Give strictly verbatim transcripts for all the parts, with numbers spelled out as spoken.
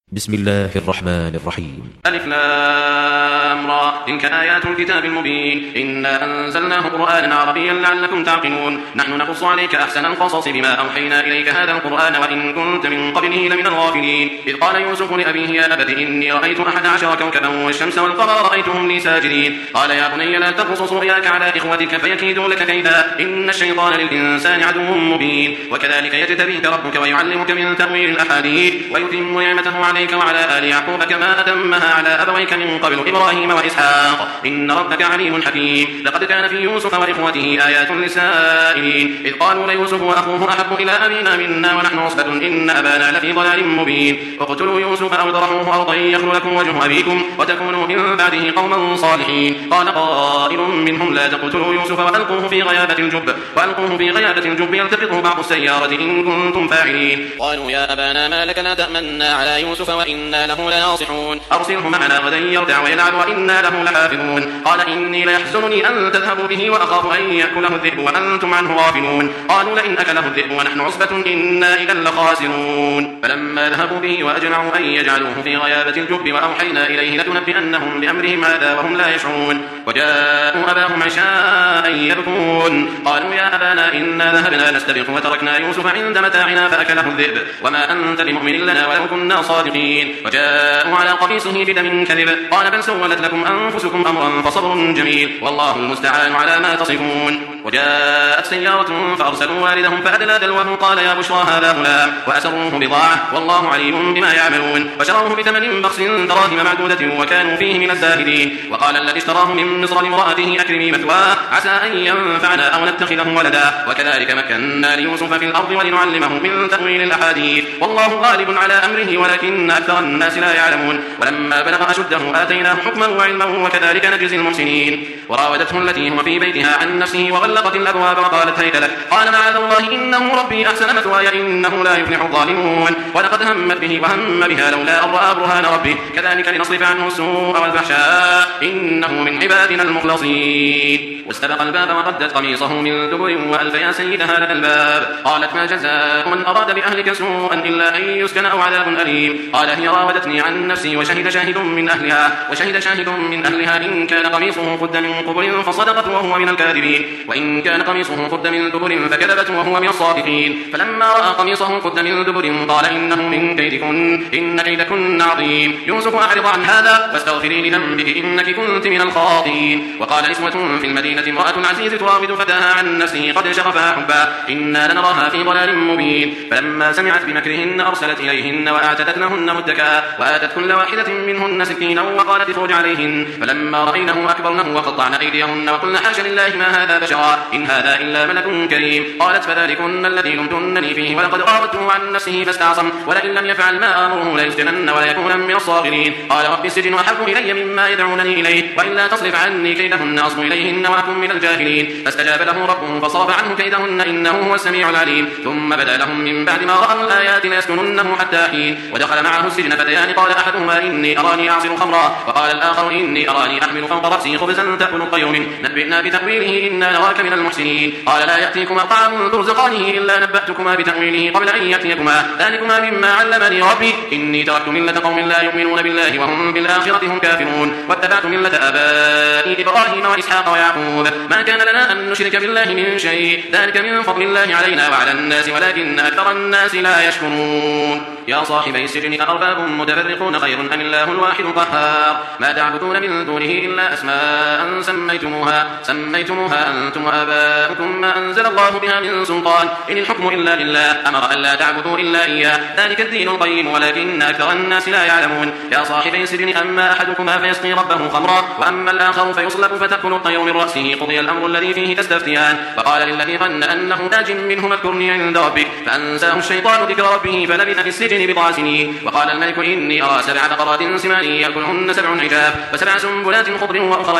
بسم الله الرحمن الرحيم. ألف لام را تلك آيات الكتاب المبين إنا أنزلناه قرآنا عربيا لعلكم تعقلون نحن نقص عليك أحسن القصص بما أوحينا إليك هذا القرآن وإن كنت من قبله لمن الغافلين إذ قال يوسف لأبيه يا أبت إني رأيت أحد عشر كوكبا والشمس والقمر رأيتهم لي ساجدين قال يا بني لا تقصص رؤياك على إخوتك فيكيدوا لك كيدا إن الشيطان للإنسان عدو مبين وكذلك يجتبيك ربك ويعلمك من تأويل الأحاديث ويتم نعمته عليك وعلى آل يعقوب كما أتمها على أبويك من قبل إبراهيم وإسحاق إن ربك عليم حكيم لقد كان في يوسف وإخوته آيات للسائلين إذ قالوا ليوسف وأخوه أحب إلى أبينا منا ونحن عصبة إن أبانا لفي ضلال مبين اقتلوا يوسف أو اطرحوه أرضا يخل لكم وجه أبيكم وتكونوا من بعده قوما صالحين قال قائل منهم لا تقتلوا يوسف وألقوه في غيابة الجب وألقوه في غيابة الجب يلتقطه بعض السيارة إن كنتم فاعلين قالوا يا أبانا ما لك لا تأمنا على يوسف وإنا له لناصحون أرسله معنا غدا يرتع ويلعب وإنا له لحافظون قال إني ليحزنني أن تذهبوا به وأخاف أن يأكله الذئب وأنتم عنه غافلون قالوا لئن أكله الذئب ونحن عصبة إنا إذا لخاسرون فلما ذهبوا به وأجمعوا أن يجعلوه في غيابة الجب وأوحينا إليه لتنبئنهم بأمرهم هذا وهم لا يشعرون وجاءوا أباهم عشاء يبكون قالوا يا أبانا إنا ذهبنا نستبق وتركنا يوسف عند متاعنا فأكله الذئب وما أنت بمؤمن لنا ولو كنا صادقين وجاءوا على قميصه بدم كذب قال بل سولت لكم أنفسكم أمرا فصبر جميل والله المستعان على ما تصفون وجاءت سيارة فأرسلوا والدهم فأدلى دلوه قال يا بشرى هذا غلام وأسروه بضاعة والله عليم بما يعملون وشروه بثمن بخس دراهم معدودة وكانوا فيه من الزاهدين وقال الذي اشتراه من مصر لامرأته أكرمي مثواه عسى أن ينفعنا أو نتخذه ولدا وكذلك مكنا ليوسف في الأرض ولنعلمه من تأويل الأحاديث والله غالب على أمره ولكن أكثر الناس لا يعلمون ولما بلغ أشده آتيناه حكما وعلما وكذلك نجزي المحسنين وراودته التي هو في بيتها عن نفسه وغلقت الأبواب وقالت هيت لك قال معاذ الله إنه ربي أحسن مثواي إنه لا يفلح الظالمون ولقد همت به وهم بها لولا أن رأى برهان ربه كذلك لنصرف عنه السوء والفحشاء إنه من عبادنا المخلصين واستبق الباب وقدت قميصه من دبر وألف يا سيدها لدى الباب قالت ما جزاء من أراد بأهلك سوءا إلا أن يسكن أو عذاب أليم قال هي راودتني عن نفسي وشهد شاهد من أهلها وشهد شاهد من أهلها إن كان قميصه قد من قبل فصدقت وهو من الكاذبين وإن كان قميصه قد من دبر فكذبت وهو من الصادقين فلما رأى قميصه قد من دبر قال إنه من كيدكن إن كيدكن عظيم يوسف أعرض عن هذا واستغفري لذنبك إنك كنت من الخاطئين وقال نسوة في المدينة امرأة العزيز تراود فتاها عن نفسه قد شغفها حبا إنا لنراها في ضلال مبين فلما سمعت بمكرهن أرسلت إليهن وآتت لهن متكئا وآتت كل واحدة منهن سكينا وقالت اخرج عليهن فلما رأينه أكبرنه وقطعن أيديهن وقلن حاش لله ما هذا بشرا إن هذا إلا ملك كريم قالت فذلكن الذي لمتنني فيه ولقد راودته عن نفسه فاستعصم ولئن لم يفعل ما آمره ليسجنن وليكون من الصاغرين قال رب السجن أحب إلي مما يدعونني إليه وإلا تصرف عني كيدهن أصب إليهن وأكن من الجاهلين فاستجاب له ربه فصرف عنه كيدهن إنه هو السميع العليم ثم بدا لهم من بعد ما رأوا الآيات ليسكننه حتى حين ودخل معه السجن فتيان قال أحدهما إني أراني أعصر خمرا وقال الآخر إني أراني أحمل فوق رأسي خبزا تأكل الطير منه نبئنا بتأويله إنا نراك من المحسنين قال لا يأتيكما طعام ترزقانه إلا نبأتكما بتأويله قبل أن يأتيكما ذلكما مما علمني ربي إني تركت ملة قوم لا يؤمنون بالله وهم بالآخرة هم كافرون واتبعت ملة آبائي إبراهيم وإسحاق ويعقوب ما كان لنا أن نشرك بالله من شيء ذلك من فضل الله علينا وعلى الناس ولكن أكثر الناس لا يشكرون يا صاحبي السجن أأرباب متفرقون خير أم الله الواحد القهار ما تعبدون من دونه إلا أسماء سميتموها سميتموها أنتم وآباؤكم ما أنزل الله بها من سلطان إن الحكم إلا لله أمر ألا تعبدوا إلا إياه ذلك الدين القيم ولكن أكثر الناس لا يعلمون يا صاحبي السجن أما أحدكما فيسقي ربه خمرا وأما الآخر فيصلب فتأكل الطير من رأسه قضي الأمر الذي فيه تستفتيان فقال للذي ظن أنه ناج منهما اذكرني عند ربك فأنساه الشيطان ذكر ربه فلبث في السجن بضع سنين وقال الملك إني أرى سبع بقرات سمان يأكلهن سبع عجاف وسبع سنبلات خضر وأخرى يابسات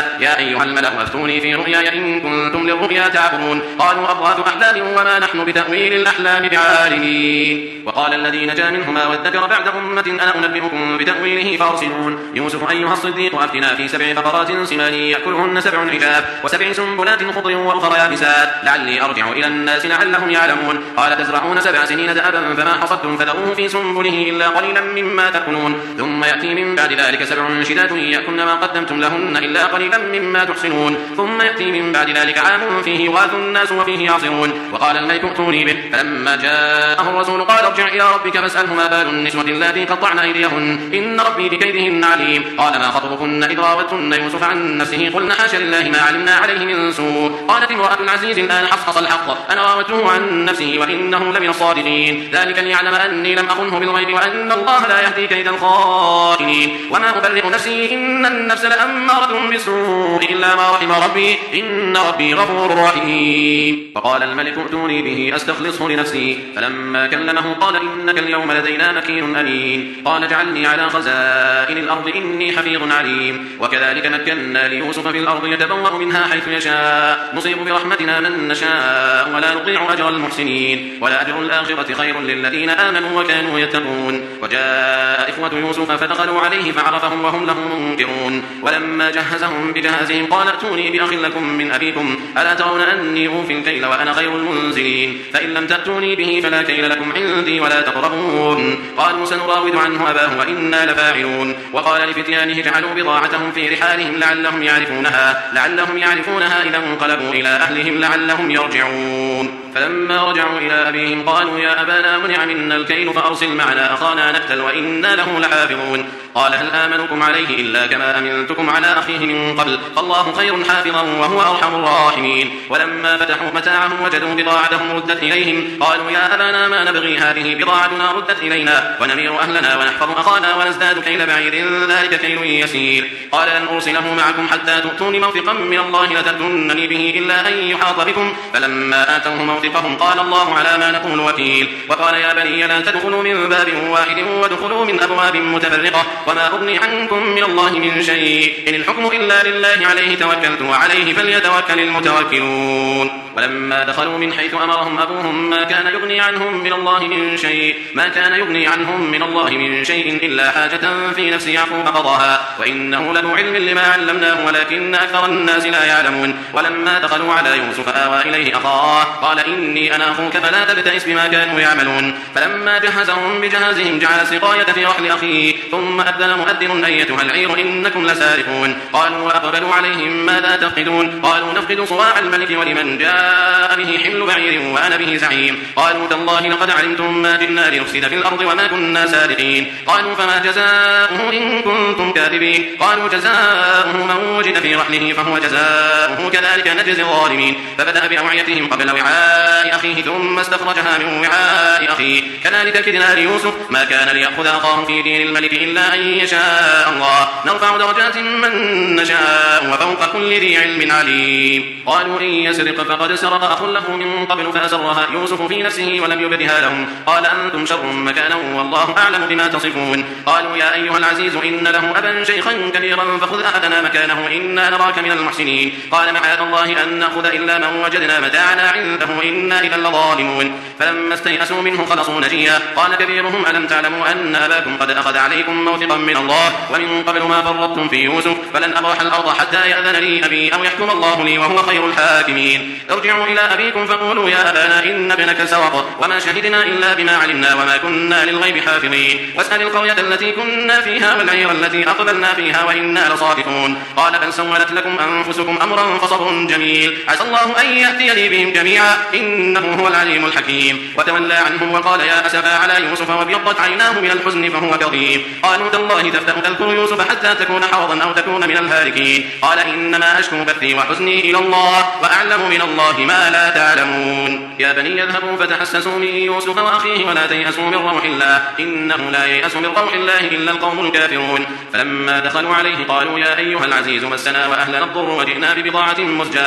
يا أيها الملأ أفتوني في رؤياي إن كنتم للرؤيا تعبرون قالوا أضغاث أحلام وما نحن بتأويل الأحلام بعالمين وقال الذي نجا منهما وادكر بعد أمة أنا أنبئكم بتأويله فارسلون يوسف أيها الصديق أفتنا في سبع بقرات سمان يأكلهن سبع عجاف وسبع سنبلات خضر وأخرى يابسات لعلي أرجع إلى الناس لعلهم يعلمون قال تزرعون سبع سنين دأبا فما حصدتم فذروه في سنبله إلا قليلا مما تأكلون ثم يأتي من بعد ذلك سبع شداد يأكلن ما قدمتم لهن إلا قليلا مما تحصنون ثم يأتي من بعد ذلك عام فيه يغاث الناس وفيه يعصرون وقال الملك ائتوني به فلما جاءه الرسول قال ارجع إلى ربك فاسأله ما بال النسوة اللاتي قطعن أيديهن إن ربي بكيدهن عليم قال ما خطبكن إذ راوتن يوسف عن نفسه قلنا حاشا لله ما علمنا عليه من سوء قالت امرأة العزيز الآن حصحص الحق أنا راودته عن نفسه وإنه لمن الصادقين ذلك ليعلم أني لم أخنه بالغيب وأن الله لا يهدي كيد الخائنين وما أبرئ نفسي إن النفس لأمارة بالسوء إلا ما رحم ربي إن ربي غفور رحيم فقال الملك ائتوني به أستخلصه لنفسي فلما كلمه قال إنك اليوم لدينا مكين أمين قال اجعلني على خزائن الأرض إني حفيظ عليم وكذلك مكنا ليوسف في الأرض يتبوأ منها حيث يشاء نصيب برحمتنا من نشاء ولا نضيع أجر المحسنين ولا أجر الآخرة خير للذين آمنوا وكانوا يتقون وجاء إخوة يوسف فدخلوا عليه فعرفهم وهم له منكرون ولما جهزهم بجهازهم قال ائتوني بأخ لكم من أبيكم ألا ترون أني أوفي الكيل وأنا خير المنزلين فإن لم تأتوني به فلا كيل لكم عندي ولا تقربون قالوا سنراود عنه أباه وإنا لفاعلون وقال لفتيانه اجعلوا بضاعتهم في رحالهم لعلهم يعرفونها لعلهم يعرفونها إذا انقلبوا إلى أهلهم لعلهم يرجعون فلما رجعوا إلى أبيهم قالوا يا أبانا منع منا الكيل فأرسل معنا أخانا نكتل وإنا له لحافظون قال هل آمنكم عليه إلا كما أمنتكم على أخيه من قبل فالله خير حافظا وهو أرحم الراحمين ولما فتحوا متاعهم وجدوا بضاعتهم ردت إليهم قالوا يا أبانا ما نبغي هذه بضاعتنا ردت إلينا ونمير أهلنا ونحفظ أخانا ونزداد كيل بعير ذلك كيل يسير قال لن أرسله معكم حتى تؤتوني موثقا من الله لتأتونني به إلا أن يحاط بكم فلما آتوه موثقهم قال الله على ما نقول وكيل وقال يا بني لا تدخلوا من باب واحد وادخلوا من أبواب متفرقة وما أغني عنكم من الله من شيء إن الحكم إلا لله عليه توكلت وعليه فليتوكل المتوكلون ولما دخلوا من حيث أمرهم أبوهم ما كان يغني عنهم من الله من شيء ما كان يغني عنهم من الله من شيء إلا حاجة في نفس يعقوب قضاها وإنه له علم لما علمناه ولكن أكثر الناس لا يعلمون ولما دخلوا على يوسف آوى إليه أخاه قال إني أنا أخوك فلا تبتئس بما كانوا يعملون فلما جهزهم بجهازهم جعل سقاية في رحل أخيه ثم أذن مؤذن أيتها العير إنكم لسارقون قالوا وأقبلوا عليهم ماذا تفقدون قالوا نفقد صواع الملك ولمن جاء به حمل بعير وأنا به زعيم قالوا تالله لقد علمتم ما جئنا لنفسد في الأرض وما كنا سارقين قالوا فما جزاؤه إن كنتم كاذبين قالوا جزاؤه من وجد في رحله فهو جزاؤه كذلك نجزي الظالمين فبدأ بأوعيتهم قبل وعاء أخيه ثم استخرجها من وعاء أخيه كذلك كدنا ليوسف ما كان ليأخذ أخاه في دين الملك إلا أن يشاء الله نرفع درجات من نشاء وفوق كل ذي علم عليم قالوا إن يسرق فقد سرق أخ له من قبل فأسرها يوسف في نفسه ولم يبدها لهم قال أنتم شر مكانا والله أعلم بما تصفون قالوا يا أيها العزيز إن له أبا شيخا كبيرا فخذ أحدنا مكانه إنا نراك من المحسنين قال معاذ الله أن نأخذ إلا من وجدنا متاعنا عنده إنا إذا لظالمون فلما استيئسوا منه خلصوا نجيا قال كبيرهم ألم تعلموا أن أباكم قد أخذ عليكم موثقا من الله ومن قبل ما فرطتم في يوسف فلن أبرح الأرض حتى يأذن لي أبي أو يحكم الله لي وهو خير الحاكمين ارجعوا إلى أبيكم فقولوا يا أبانا إن ابنك سرق وما شهدنا إلا بما علمنا وما كنا للغيب حافظين واسأل القرية التي كنا فيها والعير التي أقبلنا فيها وإنا لصادقون قال بل سولت لكم أنفسكم أمرا فصبر جميل عسى الله أن يأتيني بهم جميعا إنه هو العليم الحكيم وتولى عنهم وقال يا أسفا على يوسف وابيضت عيناه من الحزن فهو كظيم قالوا تالله تفتأ تذكر يوسف حتى تكون حرضا أو تكون من الهالكين قال إنما أشكو بثي وحزني إلى الله وأعلم من الله ما لا تعلمون يا بني اذهبوا فتحسسوا من يوسف وأخيه ولا تيأسوا من روح الله إنه لا ييأس من روح الله إلا القوم الكافرون فلما دخلوا عليه قالوا يا أيها العزيز مسنا وأهلنا الضر وجئنا ببضاعة مزجاة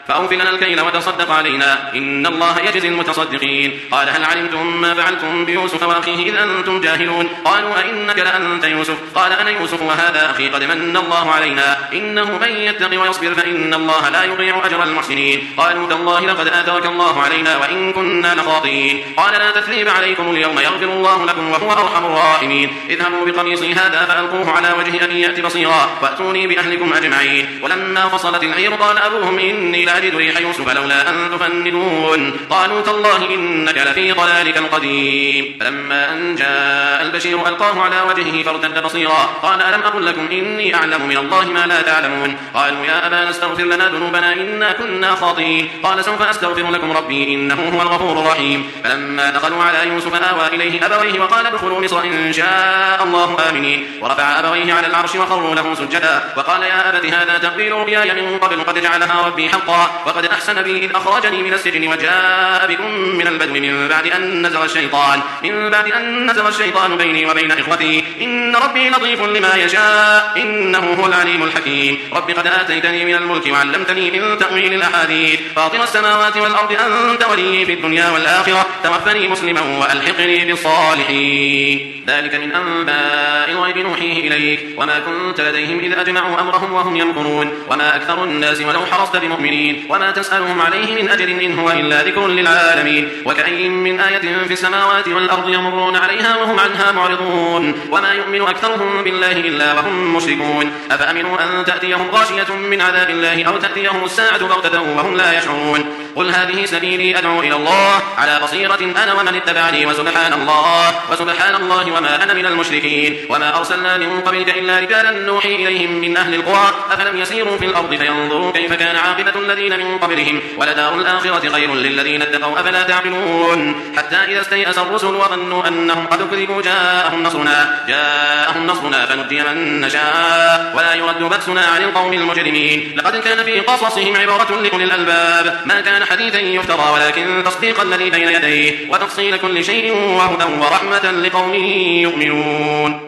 فأوف لنا الكيل وتصدق علينا إن الله يجزي المتصدقين. قال هل علمتم ما فعلتم بيوسف وأخيه إذ أنتم جاهلون؟ قالوا أئنك لأنت يوسف؟ قال أنا يوسف وهذا أخي قد من الله علينا إنه من يتق ويصبر فإن الله لا يضيع أجر المحسنين. قالوا تالله لقد آثرك الله علينا وإن كنا لخاطئين. قال لا تثريب عليكم اليوم يغفر الله لكم وهو أرحم الراحمين. اذهبوا بقميصي هذا فألقوه على وجه أبي يأت بصيرا وأتوني بأهلكم أجمعين. ولما فصلت العير قال أبوهم إني لأجد ريح يوسف لولا أن تفندون. قالوا تالله إنك لفي ضلالك القديم. فلما أن جاء البشير ألقاه على وجهه فارتد بصيرا قال ألم أقل لكم إني أعلم من الله ما لا تعلمون. قالوا يا أبانا استغفر لنا ذنوبنا إنا كنا خاطئين. قال سوف أستغفر لكم ربي إنه هو الغفور الرحيم. فلما دخلوا على يوسف آوى إليه أبويه وقال ادخلوا مصر إن شاء الله آمنين. ورفع أبويه على العرش وخروا له سجدا وقال يا أبت هذا تأويل رؤياي من قبل قد جعلها ربي حقا وقد أحسن بي إذ أخرجني من السجن وجاء بكم من البدو من بعد أن نزغ الشيطان من بعد أن نزغ الشيطان بيني وبين إخوتي إن ربي لطيف لما يشاء إنه هو العليم الحكيم. رب قد آتيتني من الملك وعلمتني من تأويل الأحاديث فاطر السماوات والأرض أنت ولي في الدنيا والآخرة توفني مسلما وألحقني بالصالحين. ذلك من أنباء الغيب نوحيه إليك وما كنت لديهم إذ أجمعوا أمرهم وهم يمكرون. وما أكثر الناس ولو حرصت بمؤمنين وما تسألهم عليه من أجر إن هو إلا ذكر للعالمين. وكأين من آية في السماوات والأرض يمرون عليها وهم عنها معرضون وما يؤمن أكثرهم بالله إلا وهم مشركون. أفأمنوا أن تأتيهم غاشية من عذاب الله أو تأتيهم الساعة بغتة وهم لا يشعرون. قل هذه سبيلي أدعو إلى الله على بصيرة أنا ومن اتبعني وسبحان الله وسبحان الله وما أنا من المشركين. وما أرسلنا من قبلك إلا رجالا نوحي إليهم من أهل القرى أفلم يسيروا في الأرض فينظروا كيف كان عاقبة الذين من قبلهم ولدار الآخرة خير للذين اتقوا أفلا تعقلون. حتى إذا استيأس الرسل وظنوا أنهم قد كذبوا جاءهم نصرنا جاءهم نصرنا فنجي من نشاء ولا يرد بأسنا عن القوم المجرمين. لقد كان في قصصهم عبرة لأولي الألباب ما كان حديثا يفترى ولكن تصديق الذي بين يديه وتفصيل كل شيء وهدى ورحمة لقوم يؤمنون.